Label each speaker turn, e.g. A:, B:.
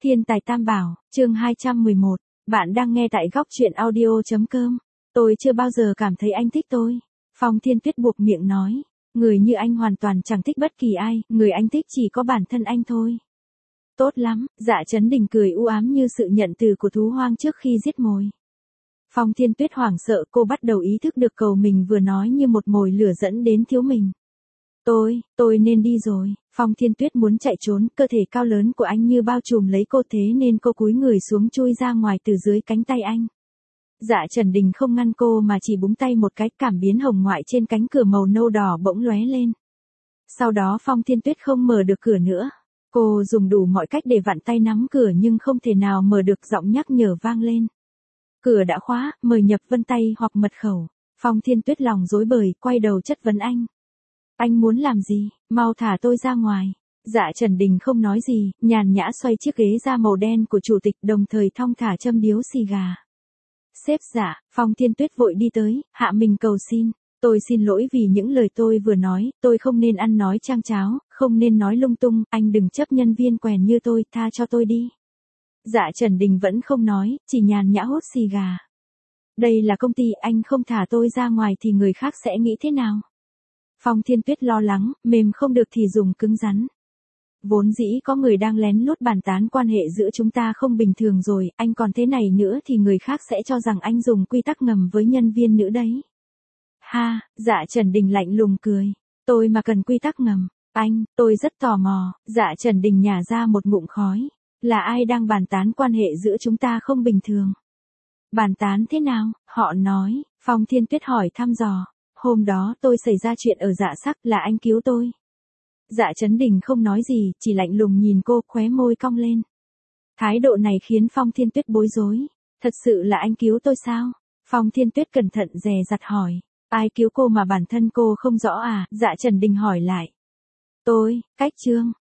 A: Thiên tài tam bảo, chương 211. Bạn đang nghe tại góc truyện audio.com. Tôi chưa bao giờ cảm thấy anh thích tôi. Phong Thiên Tuyết buộc miệng nói. Người như anh hoàn toàn chẳng thích bất kỳ ai, người anh thích chỉ có bản thân anh thôi. Tốt lắm, Dạ Chấn Đình cười u ám như sự nhận từ của thú hoang trước khi giết mồi. Phong Thiên Tuyết hoảng sợ, cô bắt đầu ý thức được câu mình vừa nói như một mồi lửa dẫn đến thiếu mình. Tôi nên đi rồi. Phong Thiên Tuyết muốn chạy trốn, cơ thể cao lớn của anh như bao trùm lấy cô, thế nên cô cúi người xuống chui ra ngoài từ dưới cánh tay anh. Dạ Trần Đình không ngăn cô mà chỉ búng tay một cái, cảm biến hồng ngoại trên cánh cửa màu nâu đỏ bỗng lóe lên. Sau đó Phong Thiên Tuyết không mở được cửa nữa. Cô dùng đủ mọi cách để vặn tay nắm cửa nhưng không thể nào mở được, giọng nhắc nhở vang lên. Cửa đã khóa, mời nhập vân tay hoặc mật khẩu. Phong Thiên Tuyết lòng rối bời, quay đầu chất vấn anh. Anh muốn làm gì, mau thả tôi ra ngoài. Dạ Trần Đình không nói gì, nhàn nhã xoay chiếc ghế da màu đen của chủ tịch, đồng thời thong thả châm điếu xì gà. Sếp Dạ, Phong Thiên Tuyết vội đi tới, hạ mình cầu xin. Tôi xin lỗi vì những lời tôi vừa nói, tôi không nên ăn nói trang cháo, không nên nói lung tung, anh đừng chấp nhân viên quèn như tôi, tha cho tôi đi. Dạ Trần Đình vẫn không nói, chỉ nhàn nhã hút xì gà. Đây là công ty, anh không thả tôi ra ngoài thì người khác sẽ nghĩ thế nào? Phong Thiên Tuyết lo lắng, mềm không được thì dùng cứng rắn. Vốn dĩ có người đang lén lút bàn tán quan hệ giữa chúng ta không bình thường rồi, anh còn thế này nữa thì người khác sẽ cho rằng anh dùng quy tắc ngầm với nhân viên nữ đấy. Ha, Dạ Trần Đình lạnh lùng cười. Tôi mà cần quy tắc ngầm, tôi rất tò mò. Dạ Trần Đình nhả ra một ngụm khói. Là ai đang bàn tán quan hệ giữa chúng ta không bình thường? Bàn tán thế nào? Họ nói. Phong Thiên Tuyết hỏi thăm dò. Hôm đó tôi xảy ra chuyện ở Dạ Sắc, là anh cứu tôi. Dạ Chấn Đình không nói gì, chỉ lạnh lùng nhìn cô, khóe môi cong lên. Thái độ này khiến Phong Thiên Tuyết bối rối. Thật sự là anh cứu tôi sao? Phong Thiên Tuyết cẩn thận dè dặt hỏi. Ai cứu cô mà bản thân cô không rõ à? Dạ Trần Đình hỏi lại. Cách Trương.